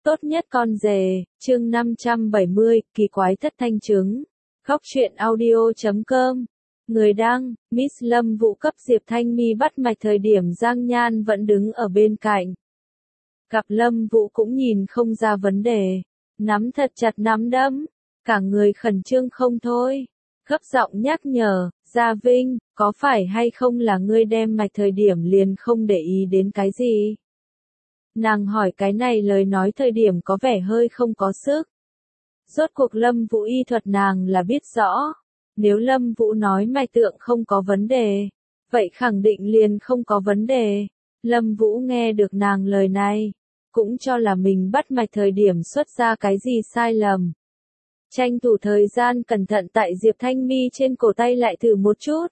Tốt nhất con rể, chương 570, kỳ quái thất thanh trứng. Góc truyện audio.com. Người đăng, Miss Lâm Vũ cấp Diệp Thanh My bắt mạch thời điểm Giang Nhan vẫn đứng ở bên cạnh. Gặp Lâm Vũ cũng nhìn không ra vấn đề, nắm thật chặt nắm đấm, cả người khẩn trương không thôi. Gấp giọng nhắc nhở, Gia Vinh, có phải hay không là ngươi đem mạch thời điểm liền không để ý đến cái gì? Nàng hỏi cái này lời nói thời điểm có vẻ hơi không có sức. Rốt cuộc Lâm Vũ y thuật nàng là biết rõ. Nếu Lâm Vũ nói mạch tượng không có vấn đề, vậy khẳng định liền không có vấn đề. Lâm Vũ nghe được nàng lời này, cũng cho là mình bắt mạch thời điểm xuất ra cái gì sai lầm. Tranh thủ thời gian cẩn thận tại Diệp Thanh My trên cổ tay lại thử một chút.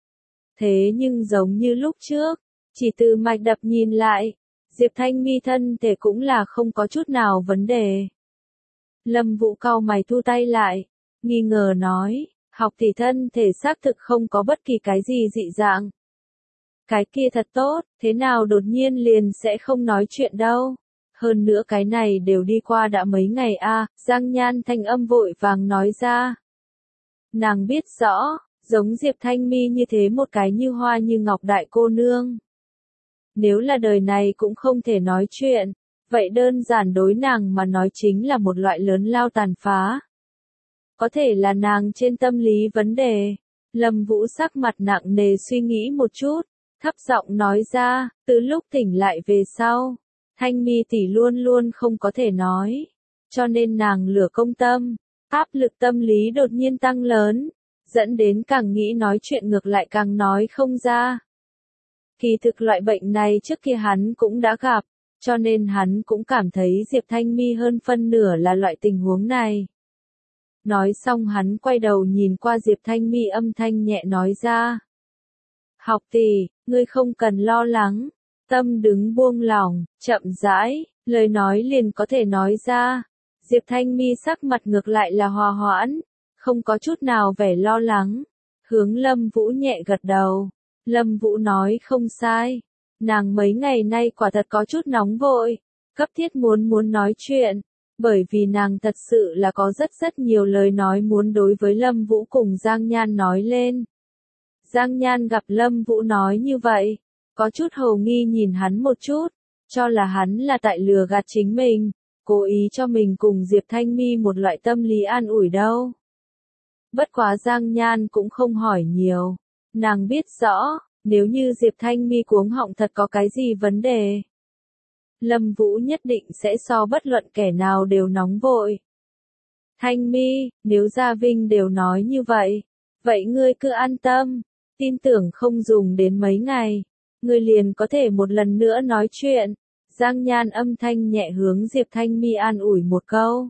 Thế nhưng giống như lúc trước, chỉ từ mạch đập nhìn lại, Diệp Thanh My thân thể cũng là không có chút nào vấn đề. Lâm Vũ cau mày thu tay lại, nghi ngờ nói, học tỷ thân thể xác thực không có bất kỳ cái gì dị dạng. Cái kia thật tốt, thế nào đột nhiên liền sẽ không nói chuyện đâu. Hơn nữa cái này đều đi qua đã mấy ngày a, Giang Nhan thanh âm vội vàng nói ra. Nàng biết rõ, giống Diệp Thanh My như thế một cái như hoa như ngọc đại cô nương. Nếu là đời này cũng không thể nói chuyện, vậy đơn giản đối nàng mà nói chính là một loại lớn lao tàn phá. Có thể là nàng trên tâm lý vấn đề. Lâm Vũ sắc mặt nặng nề suy nghĩ một chút, thấp giọng nói ra, từ lúc tỉnh lại về sau, Thanh My tỷ luôn luôn không có thể nói, cho nên nàng lửa công tâm, áp lực tâm lý đột nhiên tăng lớn, dẫn đến càng nghĩ nói chuyện ngược lại càng nói không ra. Kỳ thực loại bệnh này trước kia hắn cũng đã gặp, cho nên hắn cũng cảm thấy Diệp Thanh My hơn phân nửa là loại tình huống này. Nói xong hắn quay đầu nhìn qua Diệp Thanh My âm thanh nhẹ nói ra. Học tỷ, ngươi không cần lo lắng, tâm đứng buông lỏng, chậm rãi, lời nói liền có thể nói ra. Diệp Thanh My sắc mặt ngược lại là hòa hoãn, không có chút nào vẻ lo lắng, hướng Lâm Vũ nhẹ gật đầu. Lâm Vũ nói không sai, nàng mấy ngày nay quả thật có chút nóng vội, cấp thiết muốn nói chuyện, bởi vì nàng thật sự là có rất nhiều lời nói muốn đối với Lâm Vũ cùng Giang Nhan nói lên. Giang Nhan gặp Lâm Vũ nói như vậy, có chút hồ nghi nhìn hắn một chút, cho là hắn là tại lừa gạt chính mình, cố ý cho mình cùng Diệp Thanh My một loại tâm lý an ủi đâu. Bất quá Giang Nhan cũng không hỏi nhiều. Nàng biết rõ, nếu như Diệp Thanh My cuống họng thật có cái gì vấn đề, Lâm Vũ nhất định sẽ so bất luận kẻ nào đều nóng vội. Thanh My, nếu Gia Vinh đều nói như vậy ngươi cứ an tâm, tin tưởng không dùng đến mấy ngày, ngươi liền có thể một lần nữa nói chuyện. Giang Nhan âm thanh nhẹ hướng Diệp Thanh My an ủi một câu.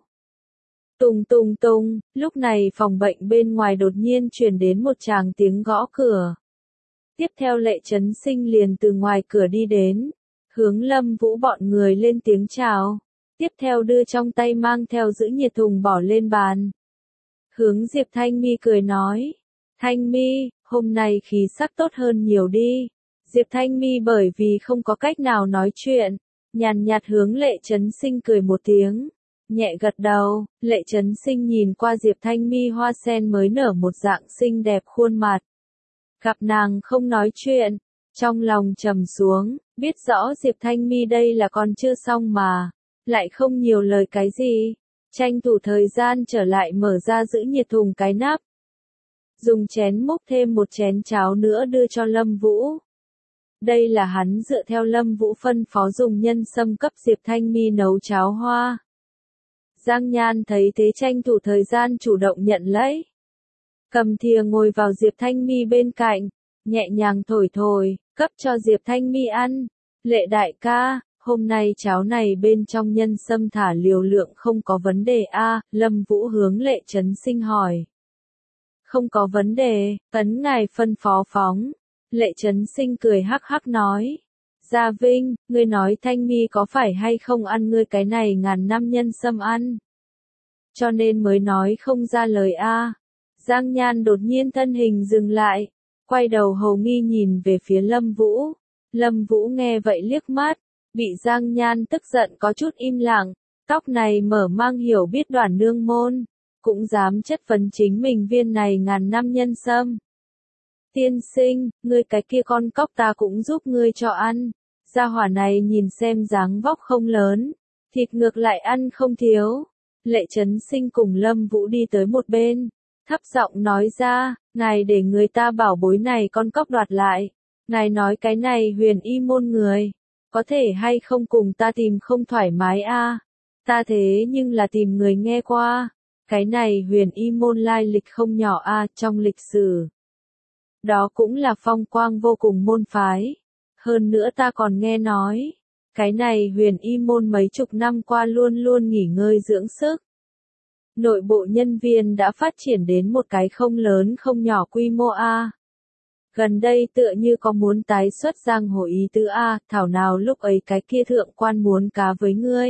Tùng tùng tùng, lúc này phòng bệnh bên ngoài đột nhiên truyền đến một tràng tiếng gõ cửa. Tiếp theo Lệ Chấn Sinh liền từ ngoài cửa đi đến, hướng Lâm Vũ bọn người lên tiếng chào, tiếp theo đưa trong tay mang theo giữ nhiệt thùng bỏ lên bàn. Hướng Diệp Thanh My cười nói, Thanh My, hôm nay khí sắc tốt hơn nhiều đi. Diệp Thanh My bởi vì không có cách nào nói chuyện, nhàn nhạt hướng Lệ Chấn Sinh cười một tiếng. Nhẹ gật đầu, Lệ Chấn Sinh nhìn qua Diệp Thanh My hoa sen mới nở một dạng xinh đẹp khuôn mặt. Gặp nàng không nói chuyện, trong lòng trầm xuống, biết rõ Diệp Thanh My đây là còn chưa xong mà, lại không nhiều lời cái gì, tranh thủ thời gian trở lại mở ra giữ nhiệt thùng cái nắp. Dùng chén múc thêm một chén cháo nữa đưa cho Lâm Vũ. Đây là hắn dựa theo Lâm Vũ phân phó dùng nhân sâm cấp Diệp Thanh My nấu cháo hoa. Giang Nhan thấy thế tranh thủ thời gian chủ động nhận lấy. Cầm thìa ngồi vào Diệp Thanh My bên cạnh, nhẹ nhàng thổi thổi, cấp cho Diệp Thanh My ăn. Lệ đại ca, hôm nay cháo này bên trong nhân sâm thả liều lượng không có vấn đề a? Lâm Vũ hướng Lệ Chấn Sinh hỏi. Không có vấn đề, ấn ngài phân phó phóng. Lệ Chấn Sinh cười hắc hắc nói. Gia Vinh, ngươi nói Thanh My có phải hay không ăn ngươi cái này ngàn năm nhân sâm ăn? Cho nên mới nói không ra lời a. Giang Nhan đột nhiên thân hình dừng lại, quay đầu hồ nghi nhìn về phía Lâm Vũ. Lâm Vũ nghe vậy liếc mắt, bị Giang Nhan tức giận có chút im lặng, Tóc này mở mang hiểu biết Đoàn nương môn, cũng dám chất vấn chính mình viên này ngàn năm nhân sâm. Tiên sinh, ngươi cái kia con cóc ta cũng giúp ngươi cho ăn. Gia hỏa này nhìn xem dáng vóc không lớn, thịt ngược lại ăn không thiếu. Lệ Chấn Sinh cùng Lâm Vũ đi tới một bên, thấp giọng nói ra, ngài để người ta bảo bối này con cóc đoạt lại. Ngài nói cái này Huyền Y môn người, có thể hay không cùng ta tìm không thoải mái a? Ta thế nhưng là tìm người nghe qua, cái này Huyền Y môn lai lịch không nhỏ a, trong lịch sử. Đó cũng là phong quang vô cùng môn phái. Hơn nữa ta còn nghe nói, cái này Huyền Y môn mấy chục năm qua luôn luôn nghỉ ngơi dưỡng sức. Nội bộ nhân viên đã phát triển đến một cái không lớn không nhỏ quy mô a. Gần đây tựa như có muốn tái xuất giang hồ ý tứ a, thảo nào lúc ấy cái kia thượng quan muốn cá với ngươi.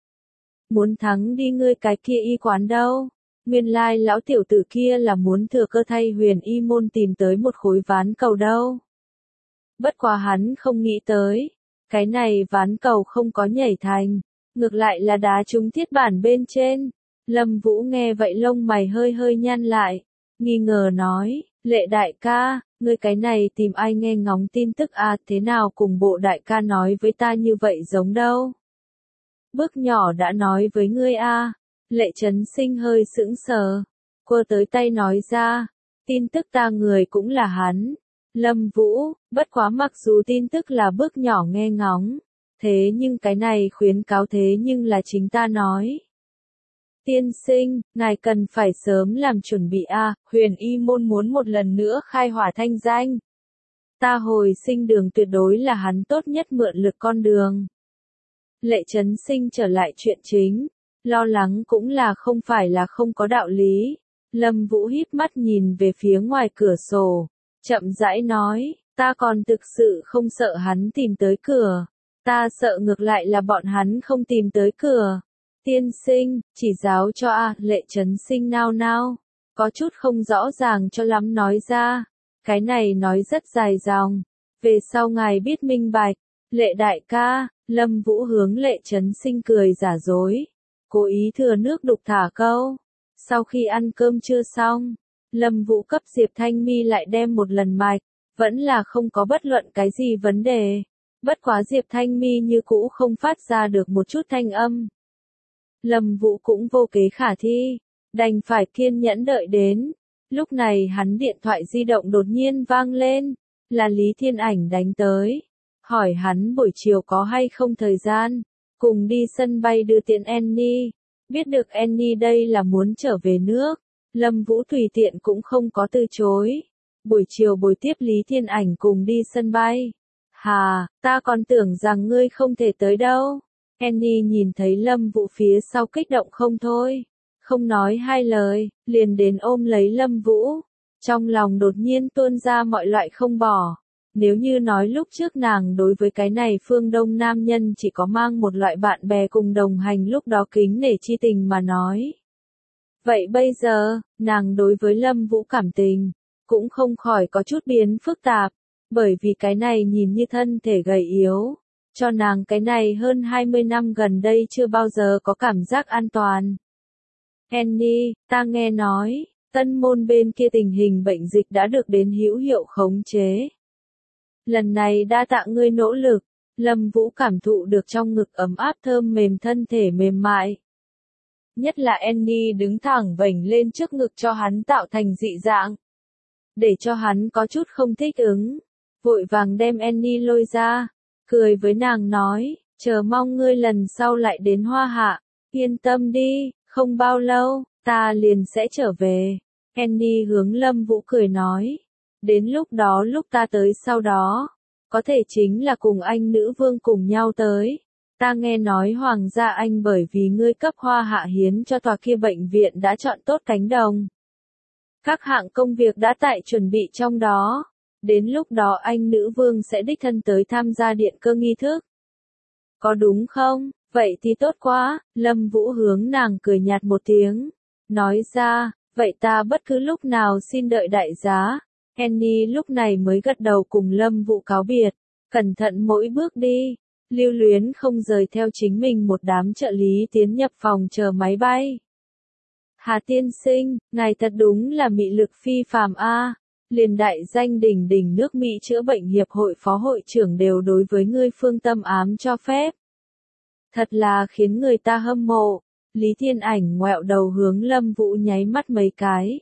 Muốn thắng đi ngươi cái kia y quán đâu. Nguyên lai lão tiểu tử kia là muốn thừa cơ thay Huyền Y môn tìm tới một khối ván cầu đâu. Bất quá hắn không nghĩ tới, cái này ván cầu không có nhảy thành, ngược lại là đá trúng thiết bản bên trên. Lâm Vũ nghe vậy lông mày hơi hơi nhăn lại, nghi ngờ nói, Lệ đại ca, ngươi cái này tìm ai nghe ngóng tin tức à, thế nào cùng bộ đại ca nói với ta như vậy giống đâu. Bước nhỏ đã nói với ngươi a. Lệ Chấn Sinh hơi sững sờ, quơ tới tay nói ra, tin tức ta người cũng là hắn. Lâm Vũ, bất quá mặc dù tin tức là bước nhỏ nghe ngóng, thế nhưng cái này khuyến cáo thế nhưng là chính ta nói. Tiên sinh, ngài cần phải sớm làm chuẩn bị a, Huyền Y môn muốn một lần nữa khai hỏa thanh danh. Ta hồi sinh đường tuyệt đối là hắn tốt nhất mượn lực con đường. Lệ Chấn Sinh trở lại chuyện chính, lo lắng cũng là không phải là không có đạo lý. Lâm Vũ híp mắt nhìn về phía ngoài cửa sổ, chậm rãi nói, ta còn thực sự không sợ hắn tìm tới cửa, ta sợ ngược lại là bọn hắn không tìm tới cửa. Tiên sinh, chỉ giáo cho a. Lệ Chấn Sinh nao nao, có chút không rõ ràng cho lắm nói ra, cái này nói rất dài dòng, về sau ngài biết minh bạch. Lệ đại ca, Lâm Vũ hướng Lệ Chấn Sinh cười giả dối, cố ý thừa nước đục thả câu. Sau khi ăn cơm trưa xong, Lâm Vũ cấp Diệp Thanh Mi lại đem một lần mạch, vẫn là không có bất luận cái gì vấn đề. Bất quá Diệp Thanh Mi như cũ không phát ra được một chút thanh âm. Lâm Vũ cũng vô kế khả thi, đành phải kiên nhẫn đợi đến. Lúc này hắn điện thoại di động đột nhiên vang lên, là Lý Thiên Ảnh đánh tới, hỏi hắn buổi chiều có hay không thời gian, cùng đi sân bay đưa tiễn Annie. Biết được Annie đây là muốn trở về nước, Lâm Vũ tùy tiện cũng không có từ chối. Buổi chiều bồi tiếp Lý Thiên Ảnh cùng đi sân bay. Hà, ta còn tưởng rằng ngươi không thể tới đâu. Annie nhìn thấy Lâm Vũ phía sau kích động không thôi, không nói hai lời, liền đến ôm lấy Lâm Vũ. Trong lòng đột nhiên tuôn ra mọi loại không bỏ. Nếu như nói lúc trước nàng đối với cái này phương Đông nam nhân chỉ có mang một loại bạn bè cùng đồng hành lúc đó kính nể chi tình mà nói. Vậy bây giờ, nàng đối với Lâm Vũ cảm tình, cũng không khỏi có chút biến phức tạp, bởi vì cái này nhìn như thân thể gầy yếu, cho nàng cái này hơn 20 năm gần đây chưa bao giờ có cảm giác an toàn. Annie, ta nghe nói, Tân Môn bên kia tình hình bệnh dịch đã được đến hữu hiệu khống chế. Lần này đa tạ ngươi nỗ lực, Lâm Vũ cảm thụ được trong ngực ấm áp thơm mềm thân thể mềm mại. Nhất là Annie đứng thẳng vểnh lên trước ngực cho hắn tạo thành dị dạng, để cho hắn có chút không thích ứng. Vội vàng đem Annie lôi ra, cười với nàng nói, chờ mong ngươi lần sau lại đến Hoa Hạ, yên tâm đi, không bao lâu, ta liền sẽ trở về. Annie hướng Lâm Vũ cười nói, đến lúc đó lúc ta tới sau đó, có thể chính là cùng anh nữ vương cùng nhau tới. Ta nghe nói Hoàng gia Anh bởi vì ngươi cấp Hoa Hạ hiến cho tòa kia bệnh viện đã chọn tốt cánh đồng. Các hạng công việc đã tại chuẩn bị trong đó. Đến lúc đó anh nữ vương sẽ đích thân tới tham gia điện cơ nghi thức. Có đúng không? Vậy thì tốt quá. Lâm Vũ hướng nàng cười nhạt một tiếng, nói ra, vậy ta bất cứ lúc nào xin đợi đại giá. Annie lúc này mới gật đầu cùng Lâm Vũ cáo biệt, cẩn thận mỗi bước đi. lưu luyến không rời theo chính mình một đám trợ lý tiến nhập phòng chờ máy bay. Hà tiên sinh, ngài thật đúng là mị lực phi phàm a. Liền đại danh đỉnh đỉnh nước Mỹ chữa bệnh hiệp hội phó hội trưởng đều đối với ngươi phương tâm ám cho phép. Thật là khiến người ta hâm mộ. Lý Thiên Ảnh ngoẹo đầu hướng Lâm Vũ nháy mắt mấy cái.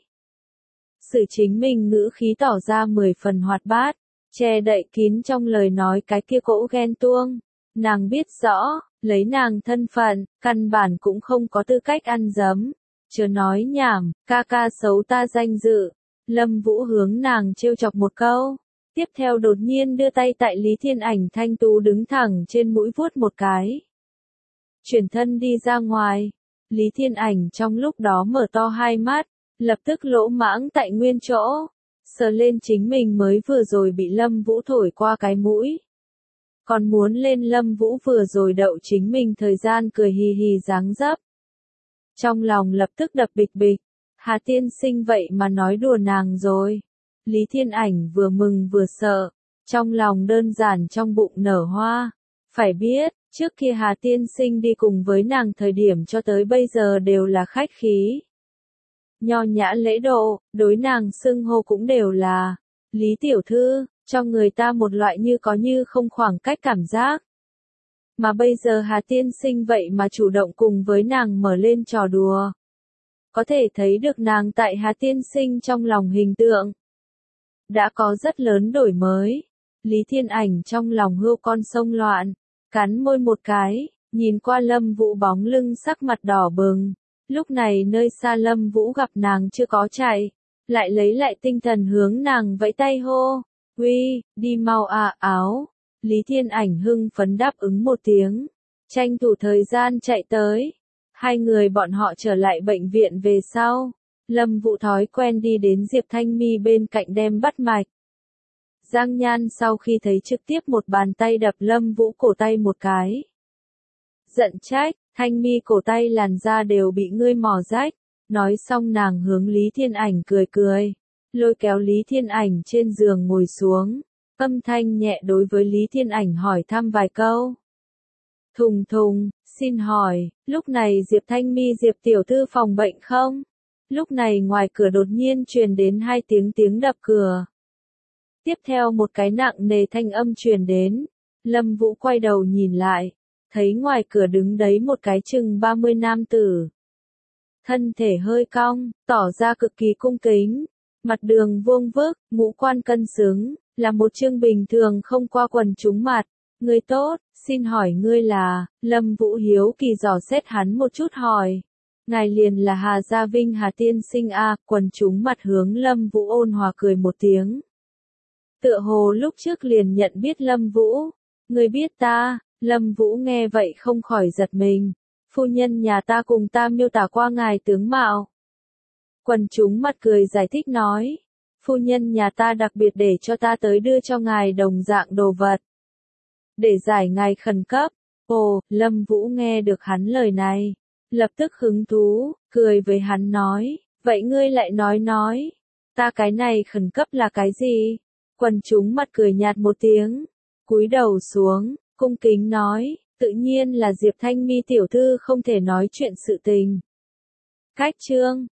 Sự chính mình ngữ khí tỏ ra 10 phần hoạt bát, che đậy kín trong lời nói cái kia cỗ ghen tuông. Nàng biết rõ, lấy nàng thân phận, căn bản cũng không có tư cách ăn dấm. Chớ nói nhảm, ca ca xấu ta danh dự. Lâm Vũ hướng nàng trêu chọc một câu. Tiếp theo đột nhiên đưa tay tại Lý Thiên Ảnh thanh tú đứng thẳng trên mũi vuốt một cái. Chuyển thân đi ra ngoài. Lý Thiên Ảnh trong lúc đó mở to hai mắt, lập tức lỗ mãng tại nguyên chỗ. Sờ lên chính mình mới vừa rồi bị Lâm Vũ thổi qua cái mũi. Còn muốn lên Lâm Vũ vừa rồi đậu chính mình thời gian cười hì hì dáng dấp. Trong lòng lập tức đập bịch bịch. Hà tiên sinh vậy mà nói đùa nàng rồi. Lý Thiên Ảnh vừa mừng vừa sợ. Trong lòng đơn giản trong bụng nở hoa. Phải biết, trước kia Hà tiên sinh đi cùng với nàng thời điểm cho tới bây giờ đều là khách khí. Nho nhã lễ độ, đối nàng xưng hô cũng đều là Lý tiểu thư, cho người ta một loại như có như không khoảng cách cảm giác. Mà bây giờ Hà tiên sinh vậy mà chủ động cùng với nàng mở lên trò đùa. Có thể thấy được nàng tại Hà tiên sinh trong lòng hình tượng đã có rất lớn đổi mới. Lý Thiên Ảnh trong lòng hươu con sông loạn, cắn môi một cái, nhìn qua Lâm Vũ bóng lưng sắc mặt đỏ bừng. Lúc này nơi xa Lâm Vũ gặp nàng chưa có chạy, lại lấy lại tinh thần hướng nàng vẫy tay hô, "Uy, đi mau à áo." Lý Thiên Ảnh hưng phấn đáp ứng một tiếng, tranh thủ thời gian chạy tới. Hai người bọn họ trở lại bệnh viện về sau, Lâm Vũ thói quen đi đến Diệp Thanh Mi bên cạnh đem bắt mạch. Giang Nhan sau khi thấy trực tiếp một bàn tay đập Lâm Vũ cổ tay một cái. Giận trách, Thanh Mi cổ tay làn da đều bị ngươi mò rách. Nói xong nàng hướng Lý Thiên Ảnh cười cười, lôi kéo Lý Thiên Ảnh trên giường ngồi xuống, âm thanh nhẹ đối với Lý Thiên Ảnh hỏi thăm vài câu. Thùng thùng, xin hỏi, lúc này Diệp Thanh Mi Diệp tiểu thư phòng bệnh không? Lúc này ngoài cửa đột nhiên truyền đến hai tiếng đập cửa. Tiếp theo một cái nặng nề thanh âm truyền đến, Lâm Vũ quay đầu nhìn lại, thấy ngoài cửa đứng đấy một cái chừng 30 nam tử. Thân thể hơi cong, tỏ ra cực kỳ cung kính, mặt đường vuông vức, ngũ quan cân xứng, là một chương bình thường không qua quần chúng mặt. Người tốt, xin hỏi ngươi là, Lâm Vũ hiếu kỳ dò xét hắn một chút hỏi. Ngài liền là Hà Gia Vinh Hà tiên sinh a. Quần chúng mặt hướng Lâm Vũ ôn hòa cười một tiếng. Tựa hồ lúc trước liền nhận biết Lâm Vũ. Người biết ta, Lâm Vũ nghe vậy không khỏi giật mình. Phu nhân nhà ta cùng ta miêu tả qua ngài tướng mạo. Quần chúng mặt cười giải thích nói. Phu nhân nhà ta đặc biệt để cho ta tới đưa cho ngài đồng dạng đồ vật. Để giải ngài khẩn cấp. Ồ, Lâm Vũ nghe được hắn lời này. Lập tức hứng thú, cười với hắn nói. Vậy ngươi lại nói. Ta cái này khẩn cấp là cái gì? Quần chúng mặt cười nhạt một tiếng. Cúi đầu xuống, cung kính nói. Tự nhiên là Diệp Thanh Mi tiểu thư không thể nói chuyện sự tình. Cách chương